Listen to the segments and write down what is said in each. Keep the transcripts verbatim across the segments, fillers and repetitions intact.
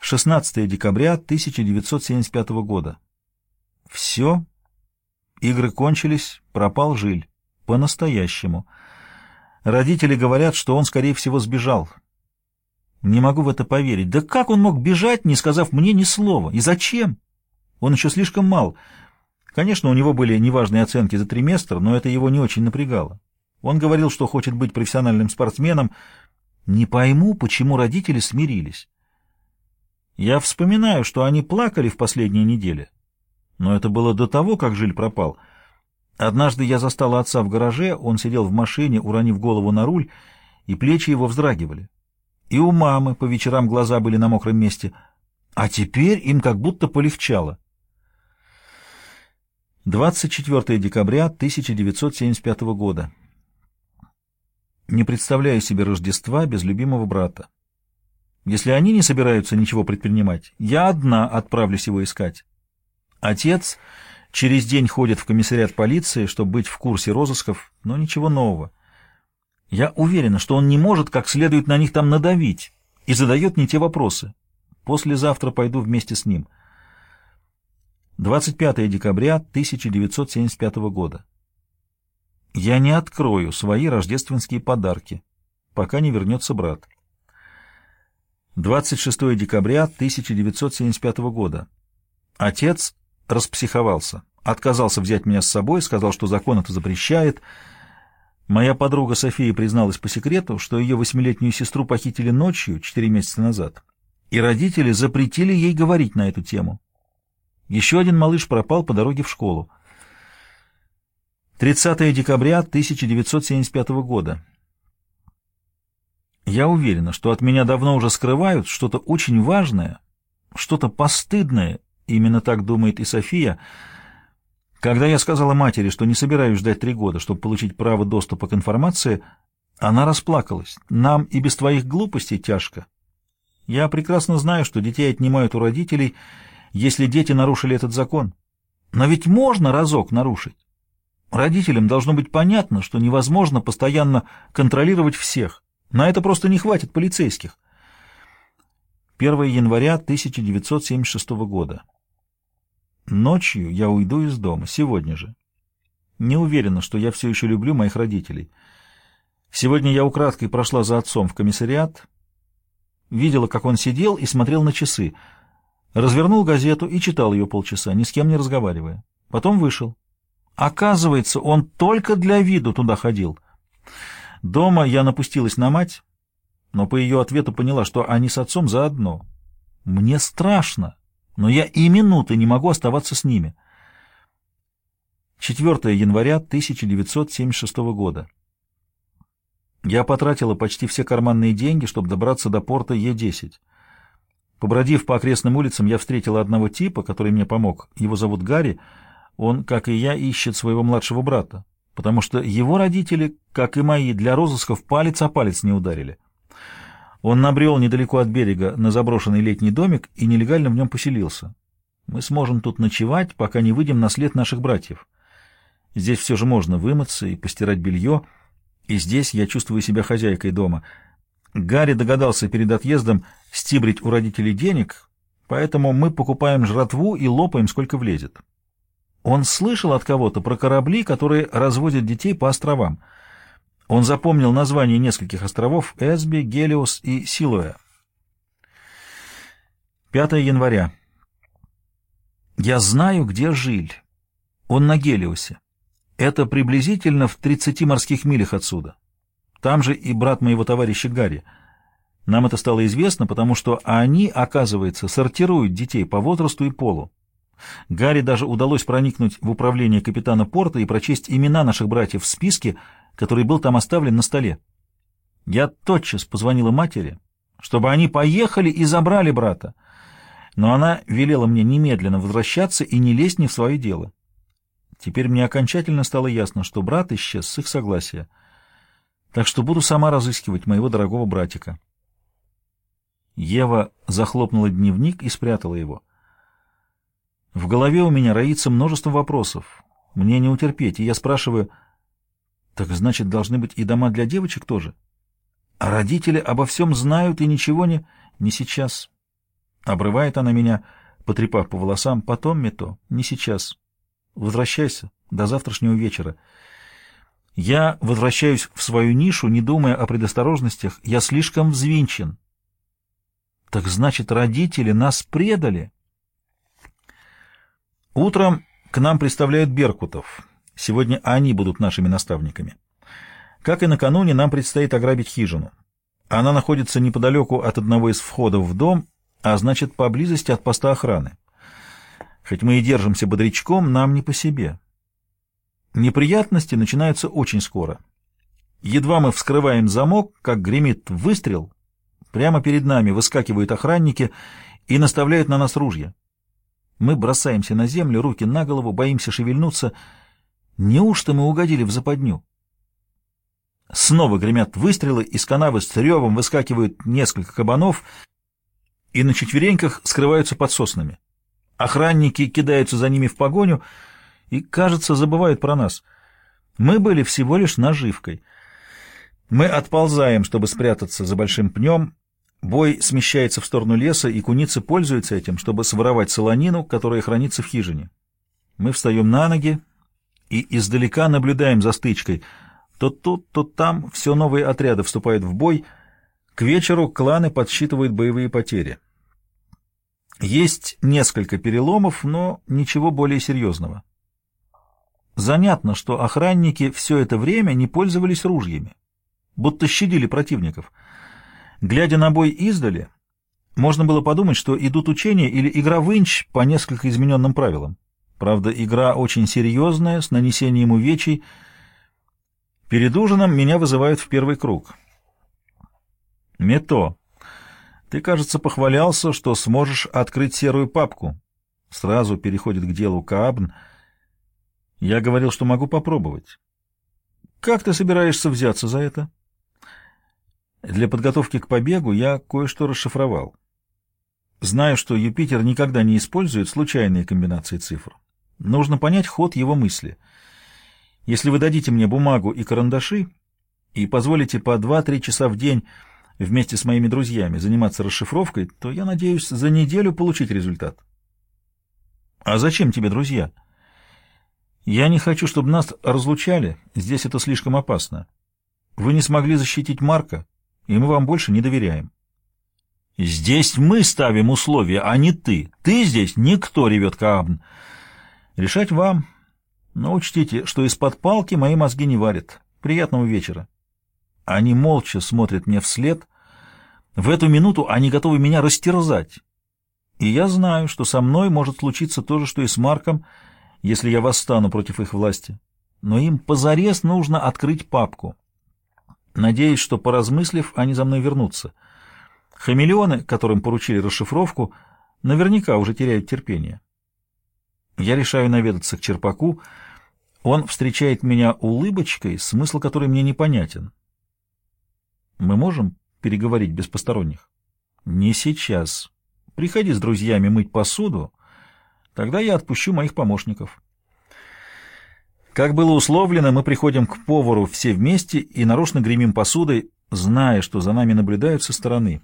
шестнадцатое декабря тысяча девятьсот семьдесят пятого года. Все. Игры кончились, пропал Жиль. По-настоящему. Родители говорят, что он, скорее всего, сбежал. Не могу в это поверить. Да как он мог бежать, не сказав мне ни слова? И зачем? Он еще слишком мал. Конечно, у него были неважные оценки за триместр, но это его не очень напрягало. Он говорил, что хочет быть профессиональным спортсменом. Не пойму, почему родители смирились. Я вспоминаю, что они плакали в последние недели. Но это было до того, как Жиль пропал. Однажды я застала отца в гараже, он сидел в машине, уронив голову на руль, и плечи его вздрагивали. И у мамы по вечерам глаза были на мокром месте, а теперь им как будто полегчало. двадцать четвёртое декабря тысяча девятьсот семьдесят пятого года. Не представляю себе Рождества без любимого брата. Если они не собираются ничего предпринимать, я одна отправлюсь его искать. Отец через день ходит в комиссариат полиции, чтобы быть в курсе розысков, но ничего нового. Я уверена, что он не может как следует на них там надавить и задает не те вопросы. Послезавтра пойду вместе с ним. двадцать пятое декабря тысяча девятьсот семьдесят пятого года. Я не открою свои рождественские подарки, пока не вернется брат. двадцать шестое декабря тысяча девятьсот семьдесят пятого года. Отец распсиховался, отказался взять меня с собой, сказал, что закон это запрещает. Моя подруга София призналась по секрету, что ее восьмилетнюю сестру похитили ночью, четыре месяца назад, и родители запретили ей говорить на эту тему. Еще один малыш пропал по дороге в школу. тридцатое декабря тысяча девятьсот семьдесят пятого года. Я уверена, что от меня давно уже скрывают что-то очень важное, что-то постыдное, именно так думает и София. Когда я сказала матери, что не собираюсь ждать три года, чтобы получить право доступа к информации, она расплакалась. Нам и без твоих глупостей тяжко. Я прекрасно знаю, что детей отнимают у родителей, если дети нарушили этот закон. Но ведь можно разок нарушить. Родителям должно быть понятно, что невозможно постоянно контролировать всех. На это просто не хватит полицейских. первое января тысяча девятьсот семьдесят шестого года. Ночью я уйду из дома, сегодня же. Не уверена, что я все еще люблю моих родителей. Сегодня я украдкой прошла за отцом в комиссариат, видела, как он сидел и смотрел на часы, развернул газету и читал ее полчаса, ни с кем не разговаривая. Потом вышел. Оказывается, он только для виду туда ходил. Дома я напустилась на мать, но по ее ответу поняла, что они с отцом заодно. Мне страшно, но я и минуты не могу оставаться с ними. четвёртое января тысяча девятьсот семьдесят шестого года. Я потратила почти все карманные деньги, чтобы добраться до порта Е десять. Побродив по окрестным улицам, я встретила одного типа, который мне помог. Его зовут Гарри. Он, как и я, ищет своего младшего брата, потому что его родители, как и мои, для розысков палец о палец не ударили. Он набрел недалеко от берега на заброшенный летний домик и нелегально в нем поселился. Мы сможем тут ночевать, пока не выйдем на след наших братьев. Здесь все же можно вымыться и постирать белье, и здесь я чувствую себя хозяйкой дома. Гарри догадался перед отъездом стибрить у родителей денег, поэтому мы покупаем жратву и лопаем, сколько влезет. Он слышал от кого-то про корабли, которые развозят детей по островам. Он запомнил названия нескольких островов — Эсби, Гелиос и Силуэ. пятое января. Я знаю, где Жиль. Он на Гелиосе. Это приблизительно в тридцати морских милях отсюда. Там же и брат моего товарища Гарри. Нам это стало известно, потому что они, оказывается, сортируют детей по возрасту и полу. Гарри даже удалось проникнуть в управление капитана порта и прочесть имена наших братьев в списке, который был там оставлен на столе. Я тотчас позвонила матери, чтобы они поехали и забрали брата, но она велела мне немедленно возвращаться и не лезть не в свое дело. Теперь мне окончательно стало ясно, что брат исчез с их согласия, так что буду сама разыскивать моего дорогого братика. Ева захлопнула дневник и спрятала его. В голове у меня роится множество вопросов. Мне не утерпеть, и я спрашиваю, так значит, должны быть и дома для девочек тоже? А родители обо всем знают и ничего не... Не сейчас. Обрывает она меня, потрепав по волосам. Потом, Мето, не сейчас. Возвращайся до завтрашнего вечера. Я возвращаюсь в свою нишу, не думая о предосторожностях. Я слишком взвинчен. Так значит, родители нас предали. Утром к нам представляют беркутов. Сегодня они будут нашими наставниками. Как и накануне, нам предстоит ограбить хижину. Она находится неподалеку от одного из входов в дом, а значит, поблизости от поста охраны. Хоть мы и держимся бодрячком, нам не по себе. Неприятности начинаются очень скоро. Едва мы вскрываем замок, как гремит выстрел, прямо перед нами выскакивают охранники и наставляют на нас ружья. Мы бросаемся на землю, руки на голову, боимся шевельнуться. Неужто мы угодили в западню? Снова гремят выстрелы, из канавы с ревом выскакивают несколько кабанов и на четвереньках скрываются под соснами. Охранники кидаются за ними в погоню и, кажется, забывают про нас. Мы были всего лишь наживкой. Мы отползаем, чтобы спрятаться за большим пнем. Бой смещается в сторону леса, и куницы пользуются этим, чтобы своровать солонину, которая хранится в хижине. Мы встаем на ноги и издалека наблюдаем за стычкой. То тут, то там все новые отряды вступают в бой. К вечеру кланы подсчитывают боевые потери. Есть несколько переломов, но ничего более серьезного. Занятно, что охранники все это время не пользовались ружьями, будто щадили противников. Глядя на бой издали, можно было подумать, что идут учения или игра в инч по несколько измененным правилам. Правда, игра очень серьезная, с нанесением увечий. Перед ужином меня вызывают в первый круг. «Мето, ты, кажется, похвалялся, что сможешь открыть серую папку». Сразу переходит к делу Каабн. Я говорил, что могу попробовать. Как ты собираешься взяться за это? Для подготовки к побегу я кое-что расшифровал. Знаю, что Юпитер никогда не использует случайные комбинации цифр. Нужно понять ход его мысли. Если вы дадите мне бумагу и карандаши и позволите по два-три часа в день вместе с моими друзьями заниматься расшифровкой, то я надеюсь за неделю получить результат. А зачем тебе друзья? Я не хочу, чтобы нас разлучали. Здесь это слишком опасно. Вы не смогли защитить Марка, и мы вам больше не доверяем. Здесь мы ставим условия, а не ты. Ты здесь никто, ревет Каабн. Решать вам. Но учтите, что из-под палки мои мозги не варят. Приятного вечера. Они молча смотрят мне вслед. В эту минуту они готовы меня растерзать. И я знаю, что со мной может случиться то же, что и с Марком, если я восстану против их власти. Но им позарез нужно открыть папку. Надеюсь, что, поразмыслив, они за мной вернутся. Хамелеоны, которым поручили расшифровку, наверняка уже теряют терпение. Я решаю наведаться к Черпаку. Он встречает меня улыбочкой, смысл которой мне непонятен. Мы можем переговорить без посторонних? Не сейчас. Приходи с друзьями мыть посуду, тогда я отпущу моих помощников. Как было условлено, мы приходим к повару все вместе и нарочно гремим посудой, зная, что за нами наблюдают со стороны.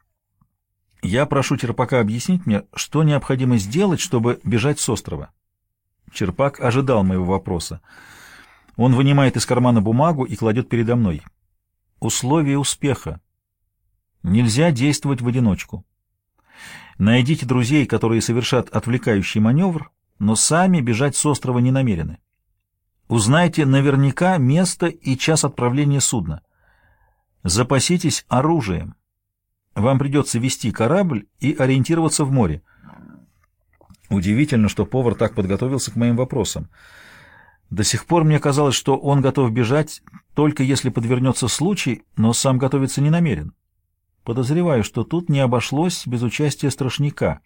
Я прошу Черпака объяснить мне, что необходимо сделать, чтобы бежать с острова. Черпак ожидал моего вопроса. Он вынимает из кармана бумагу и кладет передо мной. Условия успеха. Нельзя действовать в одиночку. Найдите друзей, которые совершат отвлекающий маневр, но сами бежать с острова не намерены. Узнайте наверняка место и час отправления судна. Запаситесь оружием. Вам придется вести корабль и ориентироваться в море. Удивительно, что повар так подготовился к моим вопросам. До сих пор мне казалось, что он готов бежать, только если подвернется случай, но сам готовиться не намерен. Подозреваю, что тут не обошлось без участия страшника.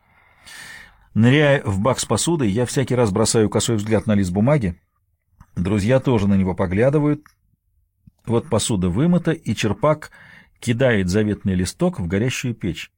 Ныряя в бак с посудой, я всякий раз бросаю косой взгляд на лист бумаги. Друзья тоже на него поглядывают. Вот посуда вымыта, и Черпак кидает заветный листок в горящую печь.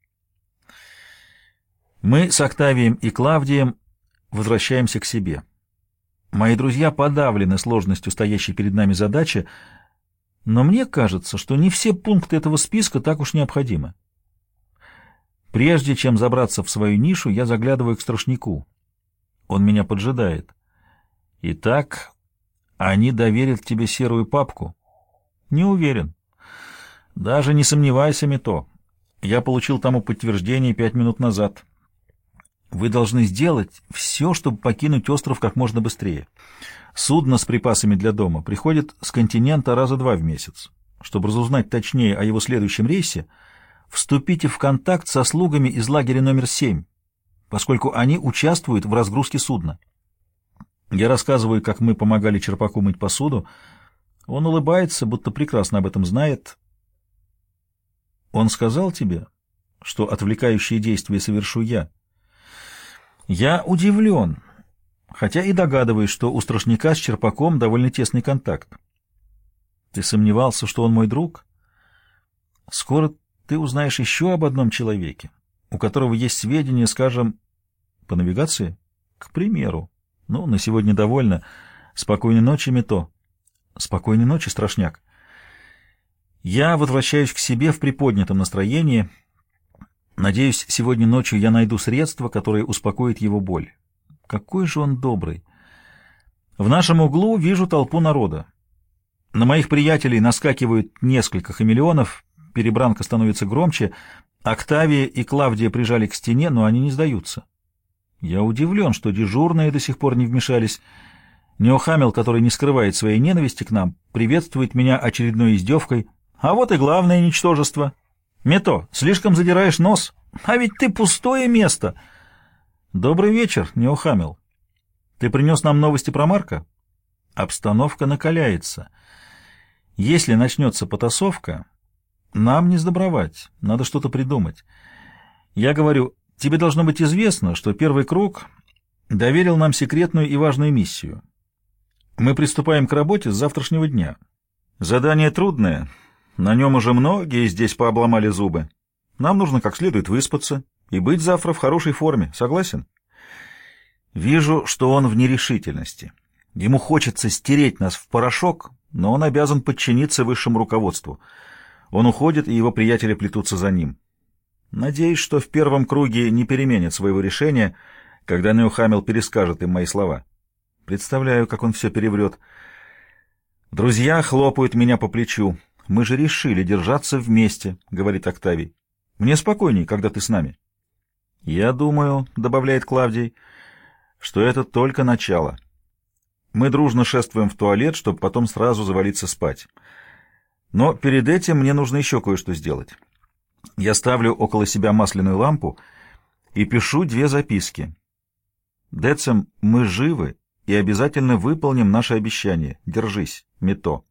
Мы с Октавием и Клавдием возвращаемся к себе. Мои друзья подавлены сложностью стоящей перед нами задачи, но мне кажется, что не все пункты этого списка так уж необходимы. Прежде чем забраться в свою нишу, я заглядываю к страшнику. Он меня поджидает. Итак, они доверят тебе серую папку? Не уверен. Даже не сомневайся, Мито. Я получил тому подтверждение пять минут назад. Вы должны сделать все, чтобы покинуть остров как можно быстрее. Судно с припасами для дома приходит с континента раза два в месяц. Чтобы разузнать точнее о его следующем рейсе, вступите в контакт со слугами из лагеря номер семь, поскольку они участвуют в разгрузке судна. Я рассказываю, как мы помогали Черпаку мыть посуду. Он улыбается, будто прекрасно об этом знает. Он сказал тебе, что отвлекающие действия совершу я? Я удивлен, хотя и догадываюсь, что у страшника с Черпаком довольно тесный контакт. Ты сомневался, что он мой друг? Скоро ты узнаешь еще об одном человеке, у которого есть сведения, скажем, по навигации? К примеру. Ну, на сегодня довольно. Спокойной ночи, Мито. Спокойной ночи, страшняк. Я возвращаюсь к себе в приподнятом настроении. Надеюсь, сегодня ночью я найду средство, которое успокоит его боль. Какой же он добрый. В нашем углу вижу толпу народа. На моих приятелей наскакивают несколько хамелеонов, перебранка становится громче. Октавия и Клавдия прижали к стене, но они не сдаются. Я удивлен, что дежурные до сих пор не вмешались. Неохамел, который не скрывает своей ненависти к нам, приветствует меня очередной издевкой. А вот и главное ничтожество. Мито, слишком задираешь нос, а ведь ты пустое место. Добрый вечер, Неохамел. Ты принес нам новости про Марка? Обстановка накаляется. Если начнется потасовка, нам не сдобровать, надо что-то придумать. Я говорю, тебе должно быть известно, что первый круг доверил нам секретную и важную миссию. Мы приступаем к работе с завтрашнего дня. Задание трудное, на нем уже многие здесь пообломали зубы. Нам нужно как следует выспаться и быть завтра в хорошей форме, согласен? Вижу, что он в нерешительности. Ему хочется стереть нас в порошок, но он обязан подчиниться высшему руководству. Он уходит, и его приятели плетутся за ним. Надеюсь, что в первом круге не переменят своего решения, когда Неохамел перескажет им мои слова. Представляю, как он все переврет. Друзья хлопают меня по плечу. «Мы же решили держаться вместе», — говорит Октавий. «Мне спокойней, когда ты с нами». «Я думаю», — добавляет Клавдий, — «что это только начало. Мы дружно шествуем в туалет, чтобы потом сразу завалиться спать. Но перед этим мне нужно еще кое-что сделать. Я ставлю около себя масляную лампу и пишу две записки. Децем, мы живы и обязательно выполним наше обещание. Держись, Мито.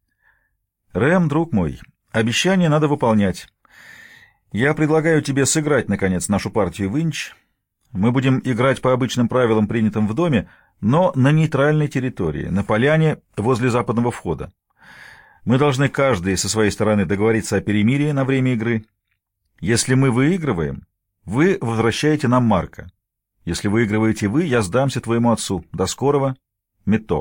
Рэм, друг мой, обещание надо выполнять. Я предлагаю тебе сыграть, наконец, нашу партию в инч. Мы будем играть по обычным правилам, принятым в доме, но на нейтральной территории, на поляне возле западного входа. Мы должны каждый со своей стороны договориться о перемирии на время игры. Если мы выигрываем, вы возвращаете нам Марка. Если выигрываете вы, я сдамся твоему отцу. До скорого, Мито.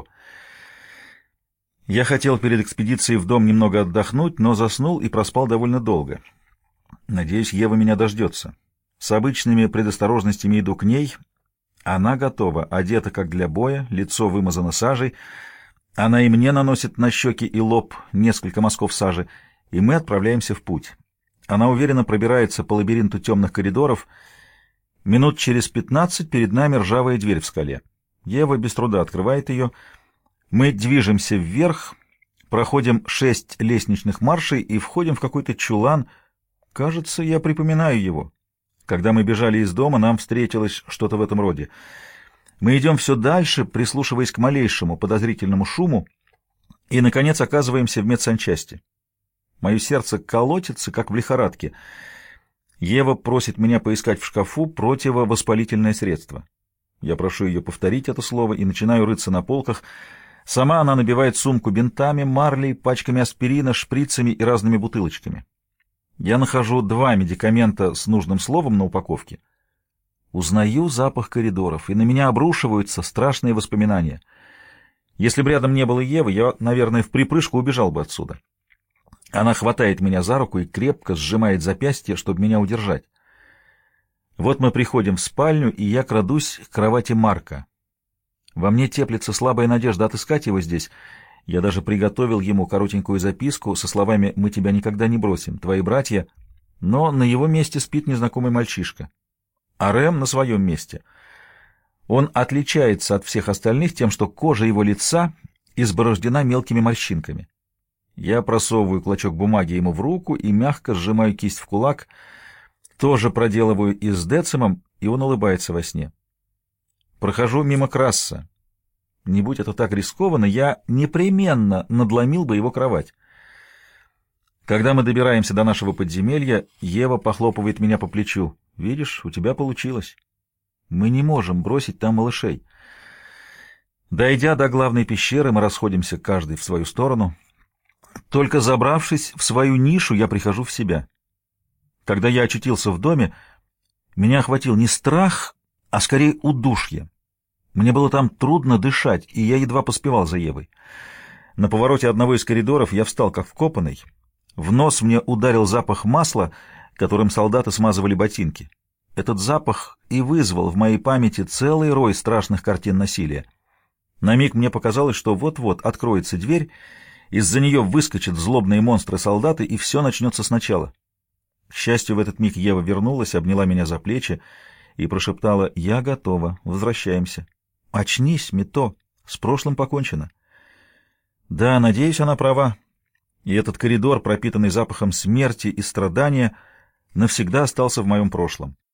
Я хотел перед экспедицией в дом немного отдохнуть, но заснул и проспал довольно долго. Надеюсь, Ева меня дождется. С обычными предосторожностями иду к ней. Она готова, одета как для боя, лицо вымазано сажей. Она и мне наносит на щеки и лоб несколько мазков сажи, и мы отправляемся в путь. Она уверенно пробирается по лабиринту темных коридоров. Минут через пятнадцать перед нами ржавая дверь в скале. Ева без труда открывает ее. Мы движемся вверх, проходим шесть лестничных маршей и входим в какой-то чулан. Кажется, я припоминаю его. Когда мы бежали из дома, нам встретилось что-то в этом роде. Мы идем все дальше, прислушиваясь к малейшему подозрительному шуму, и, наконец, оказываемся в медсанчасти. Мое сердце колотится, как в лихорадке. Ева просит меня поискать в шкафу противовоспалительное средство. Я прошу ее повторить это слово и начинаю рыться на полках. Сама она набивает сумку бинтами, марлей, пачками аспирина, шприцами и разными бутылочками. Я нахожу два медикамента с нужным словом на упаковке. Узнаю запах коридоров, и на меня обрушиваются страшные воспоминания. Если бы рядом не было Евы, я, наверное, в припрыжку убежал бы отсюда. Она хватает меня за руку и крепко сжимает запястье, чтобы меня удержать. Вот мы приходим в спальню, и я крадусь к кровати Марка. Во мне теплится слабая надежда отыскать его здесь. Я даже приготовил ему коротенькую записку со словами «Мы тебя никогда не бросим, твои братья», но на его месте спит незнакомый мальчишка. А Рэм на своем месте. Он отличается от всех остальных тем, что кожа его лица изборождена мелкими морщинками. Я просовываю клочок бумаги ему в руку и мягко сжимаю кисть в кулак, тоже проделываю и с Децимом, и он улыбается во сне. Прохожу мимо Красса. Не будь это так рискованно, я непременно надломил бы его кровать. Когда мы добираемся до нашего подземелья, Ева похлопывает меня по плечу. «Видишь, у тебя получилось. Мы не можем бросить там малышей». Дойдя до главной пещеры, мы расходимся каждый в свою сторону. Только забравшись в свою нишу, я прихожу в себя. Когда я очутился в доме, меня охватил не страх, а скорее удушье. Мне было там трудно дышать, и я едва поспевал за Евой. На повороте одного из коридоров я встал как вкопанный. В нос мне ударил запах масла, которым солдаты смазывали ботинки. Этот запах и вызвал в моей памяти целый рой страшных картин насилия. На миг мне показалось, что вот-вот откроется дверь, из-за нее выскочат злобные монстры-солдаты, и все начнется сначала. К счастью, в этот миг Ева вернулась, обняла меня за плечи и прошептала: «Я готова, возвращаемся». «Очнись, Мито, с прошлым покончено». Да, надеюсь, она права, и этот коридор, пропитанный запахом смерти и страдания, навсегда остался в моем прошлом.